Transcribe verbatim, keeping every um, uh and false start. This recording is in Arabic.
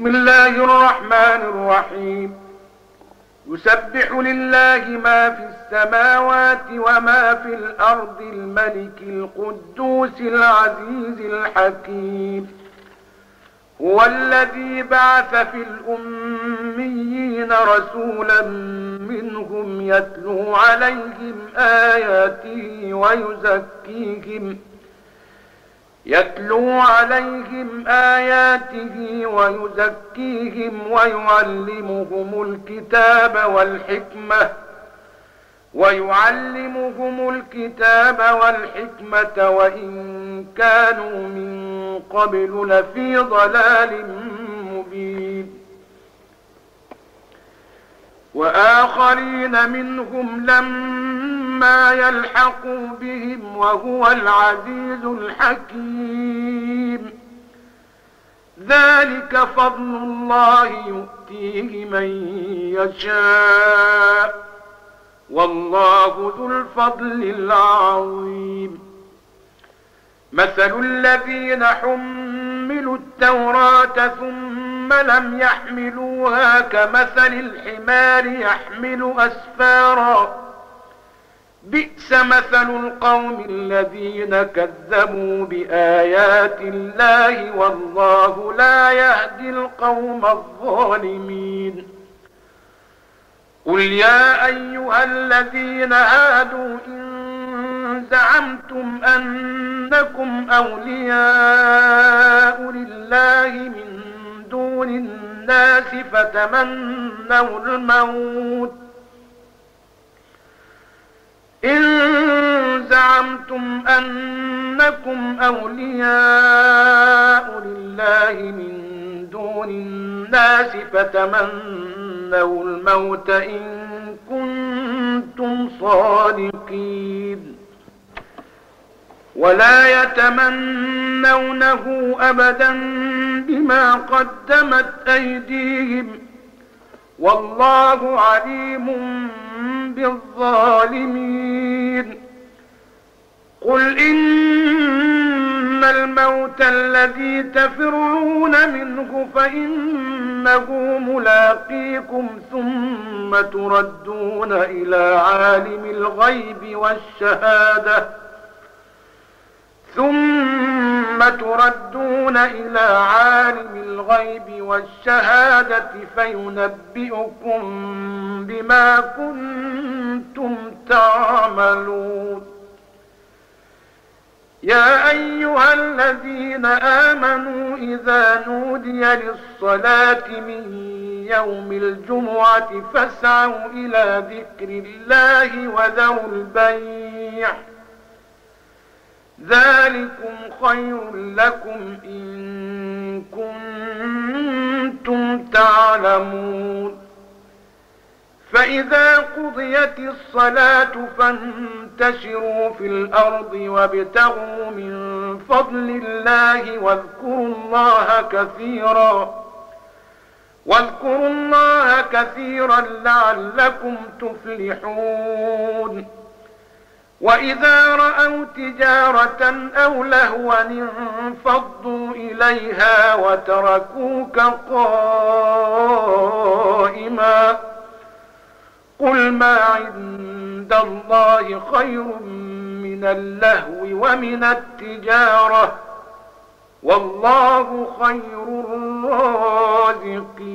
بسم الله الرحمن الرحيم. يسبح لله ما في السماوات وما في الأرض الملك القدوس العزيز الحكيم. هو الذي بعث في الأميين رسولا منهم يتلو عليهم آياته ويزكيهم يتلو عليهم آياته ويزكيهم ويعلمهم الكتاب والحكمة ويعلمهم الكتاب والحكمة وإن كانوا من قبل لفي ضلال مبين. وآخرين منهم لما يلحقوا بهم وهو العزيز الحكيم. ذلك فضل الله يؤتيه من يشاء والله ذو الفضل العظيم. مثل الذين حملوا التوراة ثم لم يحملوها كمثل الحمار يحمل أسفارا بئس مثل القوم الذين كذبوا بآيات الله والله لا يهدي القوم الظالمين. قل يا أيها الذين هادوا إن زعمتم أنكم أولياء لله من دون الناس فتمنوا الموت إن زعمتم أنكم أولياء لله من دون الناس فتمنوا الموت إن كنتم صادقين ولا يتمنونه أبدا بما قدمت أيديهم والله عليم بالظالمين. قل إن الموت الذي تفرون منه فإنه ملاقيكم ثم تردون إلى عالم الغيب والشهادة ثم تردون إلى عالم الغيب والشهادة فينبئكم بما كنتم تعملون. يا أيها الذين آمنوا إذا نودي للصلاة من يوم الجمعة فاسعوا إلى ذكر الله وذروا البيع ذلكم خير لكم إن كنتم تعلمون. فإذا قضيت الصلاة فانتشروا في الأرض وابتغوا من فضل الله واذكروا الله كثيرا واذكروا الله كثيرا لعلكم تفلحون. وإذا رأوا تجارة أو لهوا انفضوا إليها وتركوك قائما قل ما عند الله خير من اللهو ومن التجارة والله خير الرازقين.